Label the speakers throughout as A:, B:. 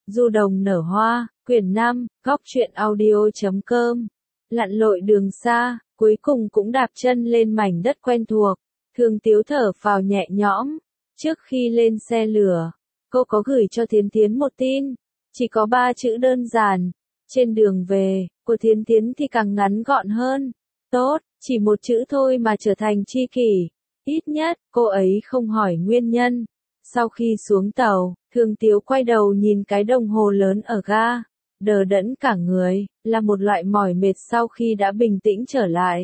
A: Du đồng nở hoa, quyển 5, góc truyện audio.com. Lặn lội đường xa, cuối cùng cũng đạp chân lên mảnh đất quen thuộc. Thường Tiếu thở phào nhẹ nhõm. Trước khi lên xe lửa, cô có gửi cho Thiến Thiến một tin. Chỉ có 3 chữ đơn giản. Trên đường về, của Thiến Thiến thì càng ngắn gọn hơn. Tốt, chỉ một chữ thôi mà trở thành tri kỷ. Ít nhất, cô ấy không hỏi nguyên nhân. Sau khi xuống tàu, Thường Tiếu quay đầu nhìn cái đồng hồ lớn ở ga. Đờ đẫn cả người, là một loại mỏi mệt sau khi đã bình tĩnh trở lại.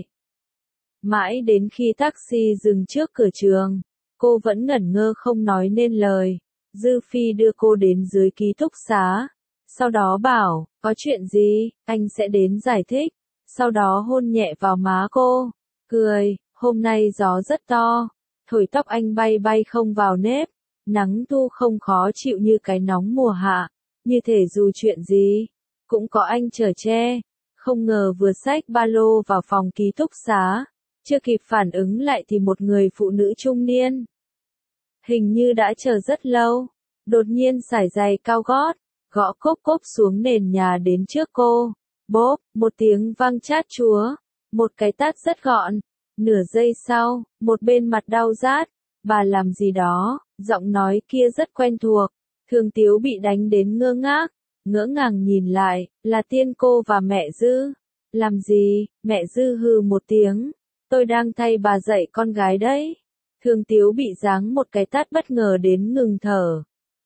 A: Mãi đến khi taxi dừng trước cửa trường, cô vẫn ngẩn ngơ không nói nên lời. Dư Phi đưa cô đến dưới ký túc xá. Sau đó bảo, có chuyện gì, anh sẽ đến giải thích. Sau đó hôn nhẹ vào má cô. Cười, hôm nay gió rất to. Thổi tóc anh bay bay không vào nếp. Nắng thu không khó chịu như cái nóng mùa hạ. Như thể dù chuyện gì, cũng có anh chở che. Không ngờ vừa xách ba lô vào phòng ký túc xá. Chưa kịp phản ứng lại thì một người phụ nữ trung niên. Hình như đã chờ rất lâu. Đột nhiên sải giày cao gót, gõ cốp cốp xuống nền nhà đến trước cô. Bốp, một tiếng vang chát chúa. Một cái tát rất gọn. Nửa giây sau, một bên mặt đau rát. Bà làm gì đó, giọng nói kia rất quen thuộc. Thường Tiếu bị đánh đến ngơ ngàng nhìn lại, là Tiên Cô và mẹ Dư. Làm gì, mẹ Dư hừ một tiếng. Tôi đang thay bà dạy con gái đấy. Thường Tiếu bị giáng một cái tát bất ngờ đến ngừng thở.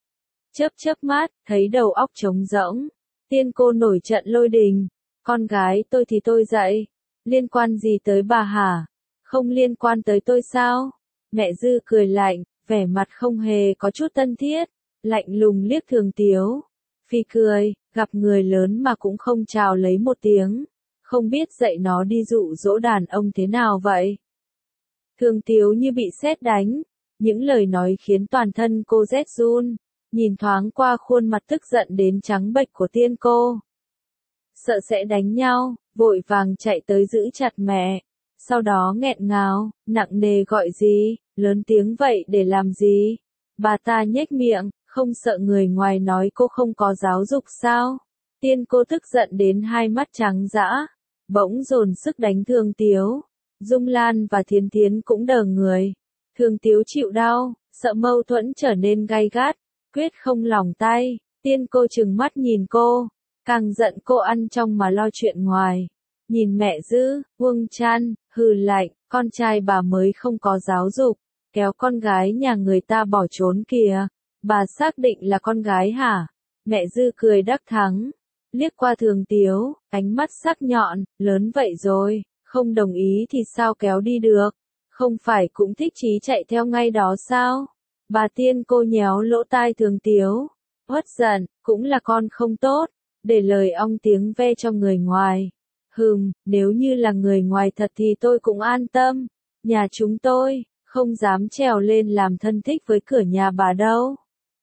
A: Chớp mắt, thấy đầu óc trống rỗng. Tiên Cô nổi trận lôi đình. Con gái tôi thì tôi dạy. Liên quan gì tới bà hả? Không liên quan tới tôi sao? Mẹ Dư cười lạnh, vẻ mặt không hề có chút thân thiết. Lạnh lùng liếc Thường Tiếu. Phi cười, gặp người lớn mà cũng không chào lấy một tiếng. Không biết dạy nó đi dụ dỗ đàn ông thế nào vậy? Thường Tiếu như bị sét đánh. Những lời nói khiến toàn thân cô rét run. Nhìn thoáng qua khuôn mặt tức giận đến trắng bệch của Tiên Cô. Sợ sẽ đánh nhau, vội vàng chạy tới giữ chặt mẹ. Sau đó nghẹn ngào, nặng nề gọi gì, lớn tiếng vậy để làm gì? Bà ta nhếch miệng, không sợ người ngoài nói cô không có giáo dục sao? Tiên Cô tức giận đến hai mắt trắng dã, bỗng dồn sức đánh Thường Tiếu. Dung Lan và Thiến Thiến cũng đờ người. Thường Tiếu chịu đau, sợ mâu thuẫn trở nên gay gắt, quyết không lỏng tay. Tiên Cô trừng mắt nhìn cô, càng giận cô ăn trong mà lo chuyện ngoài. Nhìn mẹ Dư, Uông Chan, hừ lạnh, con trai bà mới không có giáo dục, kéo con gái nhà người ta bỏ trốn kìa. Bà xác định là con gái hả? Mẹ Dư cười đắc thắng, liếc qua Thường Tiếu, ánh mắt sắc nhọn, lớn vậy rồi, không đồng ý thì sao kéo đi được? Không phải cũng thích chí chạy theo ngay đó sao? Bà Tiên Cô nhéo lỗ tai Thường Tiếu, uất giận, cũng là con không tốt, để lời ong tiếng ve cho người ngoài. Nếu như là người ngoài thật thì tôi cũng an tâm. Nhà chúng tôi, không dám trèo lên làm thân thích với cửa nhà bà đâu.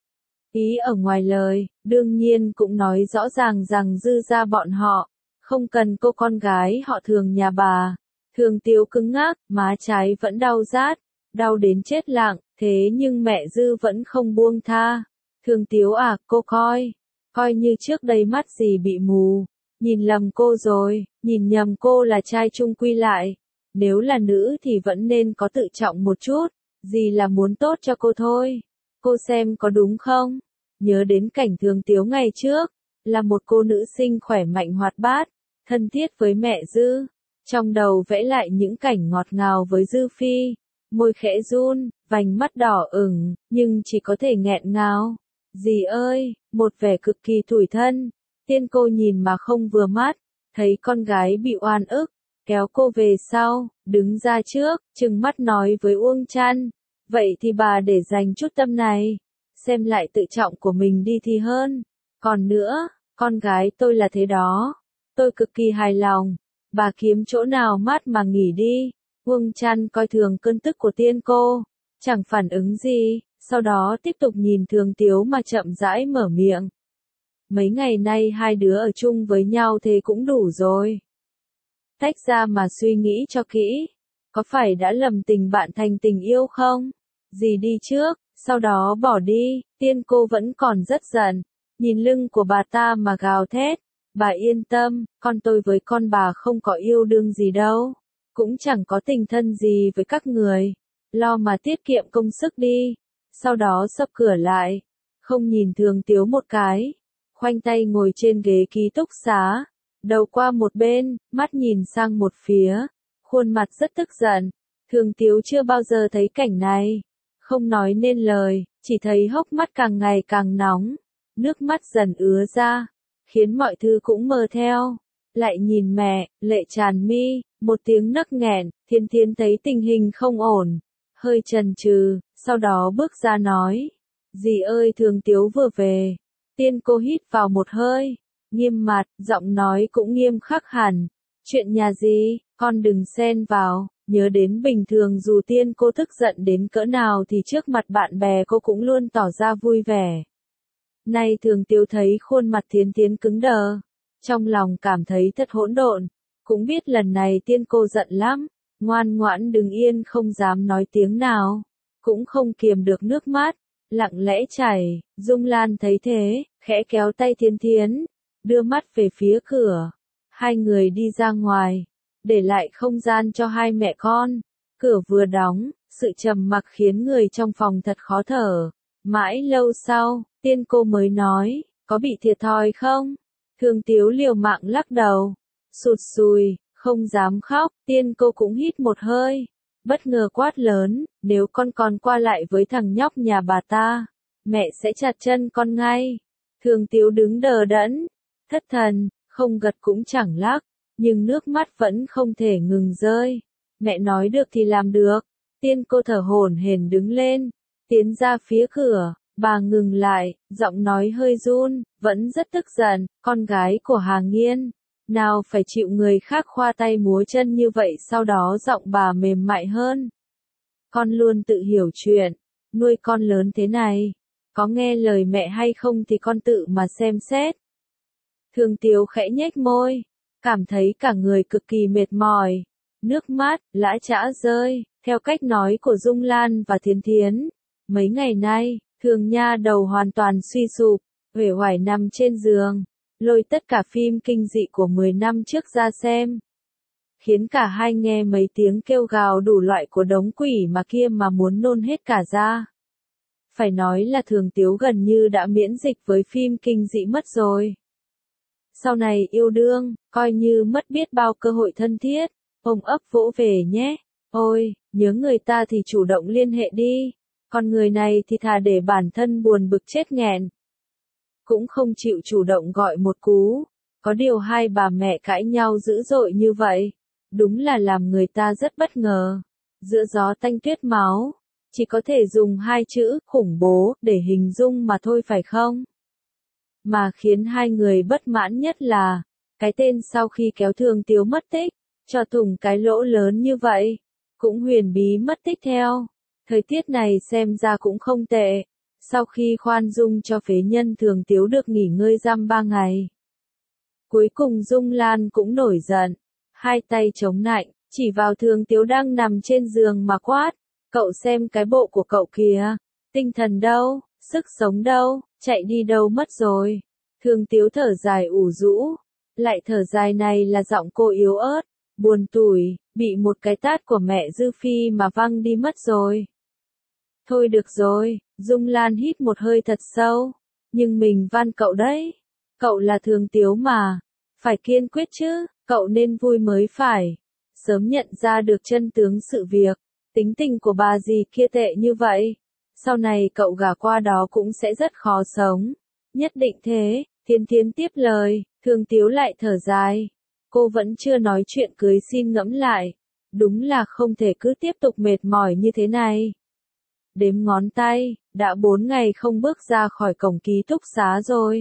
A: Ý ở ngoài lời, đương nhiên cũng nói rõ ràng rằng Dư gia bọn họ, không cần cô con gái họ Thường nhà bà. Thường Tiếu cứng ngắc, má trái vẫn đau rát, đau đến chết lặng, thế nhưng mẹ Dư vẫn không buông tha. Thường Tiếu à, cô coi như trước đây mắt gì bị mù. Nhìn lầm cô rồi, nhìn nhầm cô là trai chung quy lại. Nếu là nữ thì vẫn nên có tự trọng một chút, gì là muốn tốt cho cô thôi. Cô xem có đúng không? Nhớ đến cảnh Thường Tiếu ngày trước, là một cô nữ sinh khỏe mạnh hoạt bát, thân thiết với mẹ Dư. Trong đầu vẽ lại những cảnh ngọt ngào với Dư Phi, môi khẽ run, vành mắt đỏ ửng, nhưng chỉ có thể nghẹn ngào. Dì ơi, một vẻ cực kỳ tủi thân. Tiên Cô nhìn mà không vừa mắt, thấy con gái bị oan ức, kéo cô về sau, đứng ra trước, trừng mắt nói với Uông Chan, vậy thì bà để dành chút tâm này, xem lại tự trọng của mình đi thì hơn. Còn nữa, con gái tôi là thế đó, tôi cực kỳ hài lòng, bà kiếm chỗ nào mát mà nghỉ đi. Uông Chan coi thường cơn tức của Tiên Cô, chẳng phản ứng gì, sau đó tiếp tục nhìn Thường Tiếu mà chậm rãi mở miệng. Mấy ngày nay hai đứa ở chung với nhau thế cũng đủ rồi. Tách ra mà suy nghĩ cho kỹ. Có phải đã lầm tình bạn thành tình yêu không? Dì đi trước, sau đó bỏ đi. Tiên Cô vẫn còn rất giận. nhìn lưng của bà ta mà gào thét. Bà yên tâm, con tôi với con bà không có yêu đương gì đâu. Cũng chẳng có tình thân gì với các người. Lo mà tiết kiệm công sức đi. Sau đó sập cửa lại. Không nhìn Thường Tiếu một cái. Khoanh tay ngồi trên ghế ký túc xá. Đầu qua một bên, mắt nhìn sang một phía. Khuôn mặt rất tức giận. Thường Tiếu chưa bao giờ thấy cảnh này. Không nói nên lời, chỉ thấy hốc mắt càng ngày càng nóng. Nước mắt dần ứa ra. Khiến mọi thứ cũng mờ theo. Lại nhìn mẹ, lệ tràn mi, một tiếng nấc nghẹn, Thiên Thiến thấy tình hình không ổn. Hơi chần chừ, sau đó bước ra nói. Dì ơi Thường Tiếu vừa về. Tiên cô hít vào một hơi. Nghiêm mặt, giọng nói cũng nghiêm khắc hẳn. Chuyện nhà gì, con đừng xen vào. Nhớ đến bình thường dù tiên cô tức giận đến cỡ nào thì trước mặt bạn bè cô cũng luôn tỏ ra vui vẻ. Nay Thường Tiếu thấy khuôn mặt Thiên Thiến cứng đờ. Trong lòng cảm thấy thật hỗn độn. Cũng biết lần này tiên cô giận lắm. Ngoan ngoãn đứng yên không dám nói tiếng nào. Cũng không kiềm được nước mắt. Lặng lẽ chảy. Dung Lan thấy thế, khẽ kéo tay Thiên Thiến. Đưa mắt về phía cửa. Hai người đi ra ngoài. Để lại không gian cho hai mẹ con. Cửa vừa đóng, sự trầm mặc khiến người trong phòng thật khó thở. Mãi lâu sau, tiên cô mới nói, có bị thiệt thòi không? Thường Tiếu liều mạng lắc đầu. Sụt sùi, không dám khóc, tiên cô cũng hít một hơi. Bất ngờ quát lớn, nếu con còn qua lại với thằng nhóc nhà bà ta, mẹ sẽ chặt chân con ngay. Thường Tiếu đứng đờ đẫn, thất thần, không gật cũng chẳng lắc, nhưng nước mắt vẫn không thể ngừng rơi. Mẹ nói được thì làm được. Tiên cô thở hổn hển đứng lên, tiến ra phía cửa. Bà ngừng lại, giọng nói hơi run, vẫn rất tức giận, con gái của Hà Nghiên. Nào phải chịu người khác khoa tay múa chân như vậy. Sau đó giọng bà mềm mại hơn. Con luôn tự hiểu chuyện, nuôi con lớn thế này. Có nghe lời mẹ hay không thì con tự mà xem xét. Thường Tiếu khẽ nhếch môi, cảm thấy cả người cực kỳ mệt mỏi. Nước mắt, lã chã rơi, theo cách nói của Dung Lan và Thiên Thiến. Mấy ngày nay, Thường Nha đầu hoàn toàn suy sụp, uể oải nằm trên giường, lôi tất cả phim kinh dị của 10 năm trước ra xem. Khiến cả hai nghe mấy tiếng kêu gào đủ loại của đống quỷ mà kia mà muốn nôn hết cả ra. Phải nói là Thường Tiếu gần như đã miễn dịch với phim kinh dị mất rồi. Sau này yêu đương, coi như mất biết bao cơ hội thân thiết, ôm ấp vỗ về nhé. Ôi, nhớ người ta thì chủ động liên hệ đi. Còn người này thì thà để bản thân buồn bực chết nghẹn. Cũng không chịu chủ động gọi một cú. Có điều hai bà mẹ cãi nhau dữ dội như vậy. Đúng là làm người ta rất bất ngờ. Giữa gió tanh tuyết máu. Chỉ có thể dùng hai chữ khủng bố để hình dung mà thôi phải không? Mà khiến hai người bất mãn nhất là cái tên sau khi kéo Thường Tiếu mất tích, cho thủng cái lỗ lớn như vậy, cũng huyền bí mất tích theo. Thời tiết này xem ra cũng không tệ. Sau khi khoan dung cho phế nhân Thường Tiếu được nghỉ ngơi dăm 3 ngày. Cuối cùng Dung Lan cũng nổi giận. Hai tay chống nạnh, chỉ vào Thường Tiếu đang nằm trên giường mà quát. Cậu xem cái bộ của cậu kìa. Tinh thần đâu, sức sống đâu, chạy đi đâu mất rồi. Thường Tiếu thở dài ủ rũ. Lại thở dài này là giọng cô yếu ớt, buồn tủi, bị một cái tát của mẹ Dư Phi mà văng đi mất rồi. Thôi được rồi, Dung Lan hít một hơi thật sâu. Nhưng mình van cậu đấy. Cậu là Thường Tiếu mà. Phải kiên quyết chứ, cậu nên vui mới phải. Sớm nhận ra được chân tướng sự việc. Tính tình của bà dì kia tệ như vậy. Sau này cậu gả qua đó cũng sẽ rất khó sống. Nhất định thế, Thiên Thiến tiếp lời, Thường Tiếu lại thở dài. Cô vẫn chưa nói chuyện cưới xin ngẫm lại. Đúng là không thể cứ tiếp tục mệt mỏi như thế này. Đếm ngón tay, đã 4 ngày không bước ra khỏi cổng ký túc xá rồi.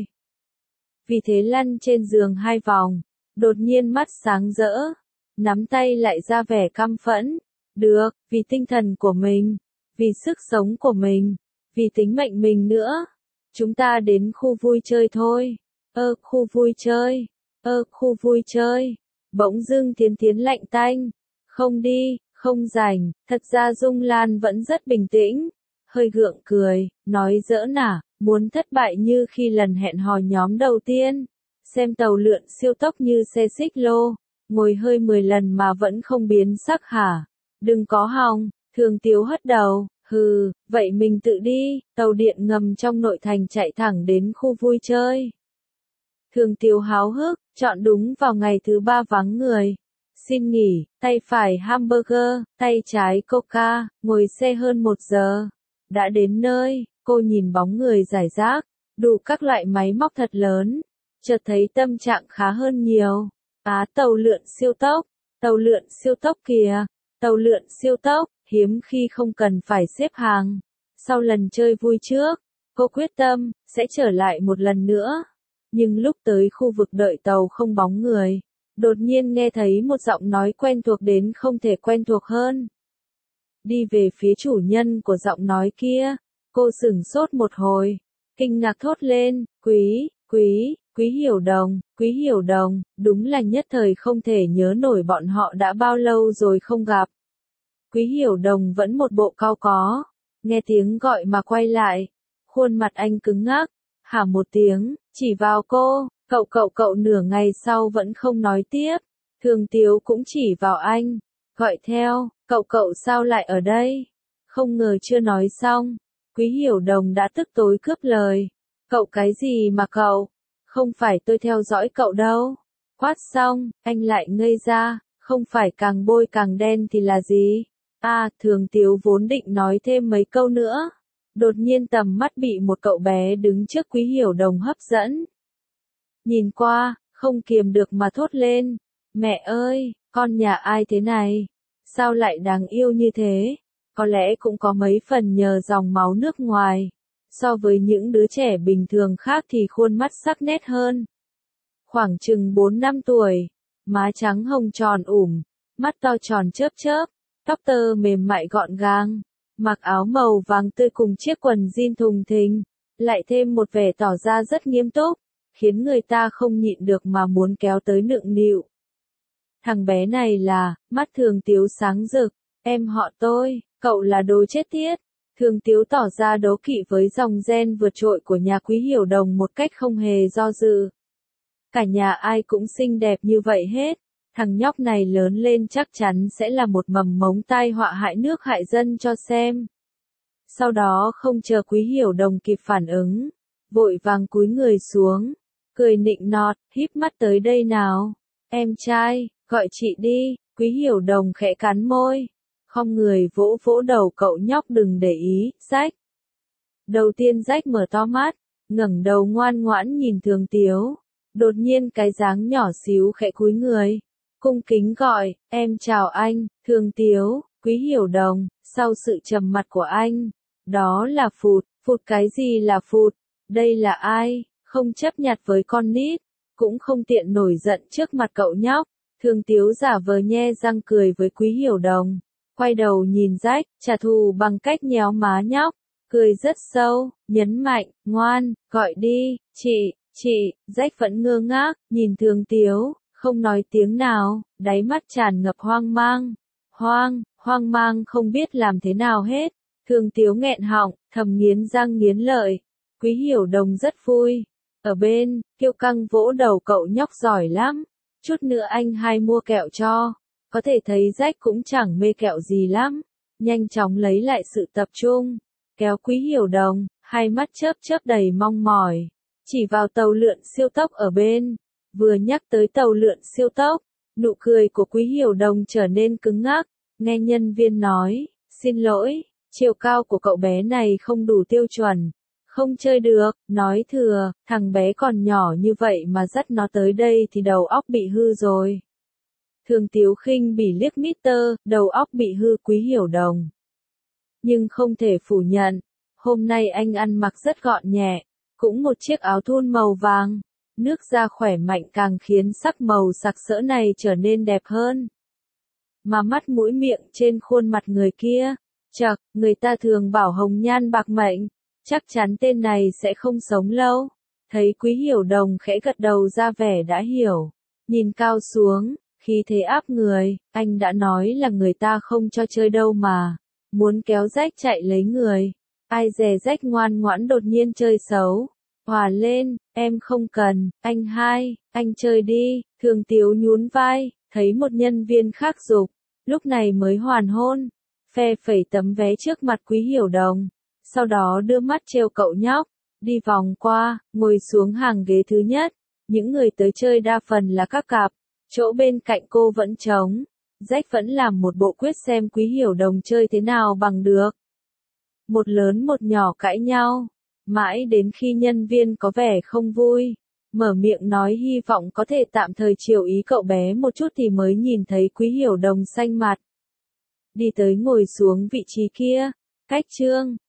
A: Vì thế lăn trên giường 2 vòng, đột nhiên mắt sáng rỡ, nắm tay lại ra vẻ căm phẫn. Được, vì tinh thần của mình, vì sức sống của mình, vì tính mệnh mình nữa. Chúng ta đến khu vui chơi thôi. Khu vui chơi. Khu vui chơi. Bỗng dưng Thiên Thiến lạnh tanh. Không đi, không rảnh. Thật ra Dung Lan vẫn rất bình tĩnh. Hơi gượng cười, nói giỡn à, Muốn thất bại như khi lần hẹn hò nhóm đầu tiên. Xem tàu lượn siêu tốc như xe xích lô, ngồi hơi 10 lần mà vẫn không biến sắc hả? Đừng có hòng, Thường Tiếu hất đầu, hừ, vậy mình tự đi, tàu điện ngầm trong nội thành chạy thẳng đến khu vui chơi. Thường Tiếu háo hức, chọn đúng vào ngày thứ 3 vắng người. Xin nghỉ, tay phải hamburger, tay trái coca, ngồi xe hơn 1 giờ. Đã đến nơi, cô nhìn bóng người rải rác, đủ các loại máy móc thật lớn. Chợt thấy tâm trạng khá hơn nhiều. Tàu lượn siêu tốc kìa, tàu lượn siêu tốc, hiếm khi không cần phải xếp hàng. Sau lần chơi vui trước, cô quyết tâm, sẽ trở lại một lần nữa. Nhưng lúc tới khu vực đợi tàu không bóng người, đột nhiên nghe thấy một giọng nói quen thuộc đến không thể quen thuộc hơn. Đi về phía chủ nhân của giọng nói kia, cô sửng sốt một hồi, kinh ngạc thốt lên, Quý Hiểu Đồng, đúng là nhất thời không thể nhớ nổi bọn họ đã bao lâu rồi không gặp. Quý Hiểu Đồng vẫn một bộ cau có, nghe tiếng gọi mà quay lại, khuôn mặt anh cứng ngắc, hả một tiếng, chỉ vào cô, cậu nửa ngày sau vẫn không nói tiếp, Thường Tiếu cũng chỉ vào anh, gọi theo, cậu sao lại ở đây? Không ngờ chưa nói xong, Quý Hiểu Đồng đã tức tối cướp lời, cậu cái gì mà cậu? Không phải tôi theo dõi cậu đâu. Quát xong, anh lại ngây ra, không phải càng bôi càng đen thì là gì? Thường Tiếu vốn định nói thêm mấy câu nữa. Đột nhiên tầm mắt bị một cậu bé đứng trước Quý Hiểu Đồng hấp dẫn. Nhìn qua, không kiềm được mà thốt lên. Mẹ ơi, con nhà ai thế này? Sao lại đáng yêu như thế? Có lẽ cũng có mấy phần nhờ dòng máu nước ngoài. So với những đứa trẻ bình thường khác thì khuôn mắt sắc nét hơn. Khoảng chừng 4 năm tuổi, má trắng hồng tròn mắt to tròn chớp chớp, tóc tơ mềm mại gọn gàng, mặc áo màu vàng tươi cùng chiếc quần jean thùng thình, lại thêm một vẻ tỏ ra rất nghiêm túc, khiến người ta không nhịn được mà muốn kéo tới nựng nịu. Thằng bé này là, mắt Thường Tiếu sáng rực, em họ tôi, cậu là đồ chết tiết. Thường Tiếu tỏ ra đố kỵ với dòng gen vượt trội của nhà Quý Hiểu Đồng một cách không hề do dự. Cả nhà ai cũng xinh đẹp như vậy hết, thằng nhóc này lớn lên chắc chắn sẽ là một mầm mống tai họa hại nước hại dân cho xem. Sau đó không chờ Quý Hiểu Đồng kịp phản ứng, vội vàng cúi người xuống, cười nịnh nọt, híp mắt tới đây nào. Em trai, gọi chị đi, Quý Hiểu Đồng khẽ cắn môi. Không người vỗ vỗ đầu cậu nhóc đừng để ý, Rách. Đầu tiên Rách mở to mắt, ngẩng đầu ngoan ngoãn nhìn Thường Tiếu. Đột nhiên cái dáng nhỏ xíu khẽ cúi người. Cung kính gọi, em chào anh, Thường Tiếu, Quý Hiểu Đồng, sau sự trầm mặc của anh. Đó là Phụt, Phụt cái gì là Phụt? Đây là ai? Không chấp nhặt với con nít, cũng không tiện nổi giận trước mặt cậu nhóc. Thường Tiếu giả vờ nhe răng cười với Quý Hiểu Đồng. Quay đầu nhìn Rách, trả thù bằng cách nhéo má nhóc, cười rất sâu, nhấn mạnh, ngoan, gọi đi, chị, Rách vẫn ngơ ngác, nhìn Thường Tiếu, không nói tiếng nào, đáy mắt tràn ngập hoang mang không biết làm thế nào hết. Thường Tiếu nghẹn họng, thầm nghiến răng nghiến lợi. Quý Hiểu Đồng rất vui. Ở bên, Kiêu Căng vỗ đầu cậu nhóc giỏi lắm. Chút nữa anh hai mua kẹo cho. Có thể thấy Rách cũng chẳng mê kẹo gì lắm. Nhanh chóng lấy lại sự tập trung. Kéo Quý Hiểu Đồng, hai mắt chớp chớp đầy mong mỏi. Chỉ vào tàu lượn siêu tốc ở bên. Vừa nhắc tới tàu lượn siêu tốc, nụ cười của Quý Hiểu Đồng trở nên cứng ngắc. Nghe nhân viên nói, xin lỗi, chiều cao của cậu bé này không đủ tiêu chuẩn. Không chơi được, nói thừa, thằng bé còn nhỏ như vậy mà dắt nó tới đây thì đầu óc bị hư rồi. Thường Tiếu khinh bỉ liếc Mr. Đầu óc bị hư Quý Hiểu Đồng. Nhưng không thể phủ nhận, hôm nay anh ăn mặc rất gọn nhẹ, cũng một chiếc áo thun màu vàng. Nước da khỏe mạnh càng khiến sắc màu sặc sỡ này trở nên đẹp hơn. Mà mắt mũi miệng trên khuôn mặt người kia, chậc, người ta thường bảo hồng nhan bạc mệnh, chắc chắn tên này sẽ không sống lâu. Thấy Quý Hiểu Đồng khẽ gật đầu ra vẻ đã hiểu, nhìn cao xuống, khí thế áp người, anh đã nói là người ta không cho chơi đâu mà, muốn kéo Rách chạy lấy người. Ai dè rách ngoan ngoãn đột nhiên chơi xấu. Hòa lên, em không cần, anh hai, anh chơi đi, Thường Tiếu nhún vai, thấy một nhân viên khác giục, lúc này mới hoàn hôn, phe phẩy tấm vé trước mặt Quý Hiểu Đồng, sau đó đưa mắt trêu cậu nhóc, đi vòng qua, ngồi xuống hàng ghế thứ nhất, những người tới chơi đa phần là các cặp, chỗ bên cạnh cô vẫn trống, Jack vẫn làm một bộ quyết xem Quý Hiểu Đồng chơi thế nào bằng được. Một lớn một nhỏ cãi nhau. Mãi đến khi nhân viên có vẻ không vui, mở miệng nói hy vọng có thể tạm thời chiều ý cậu bé một chút thì mới nhìn thấy Quý Hiểu Đồng xanh mặt. Đi tới ngồi xuống vị trí kia, cách Trương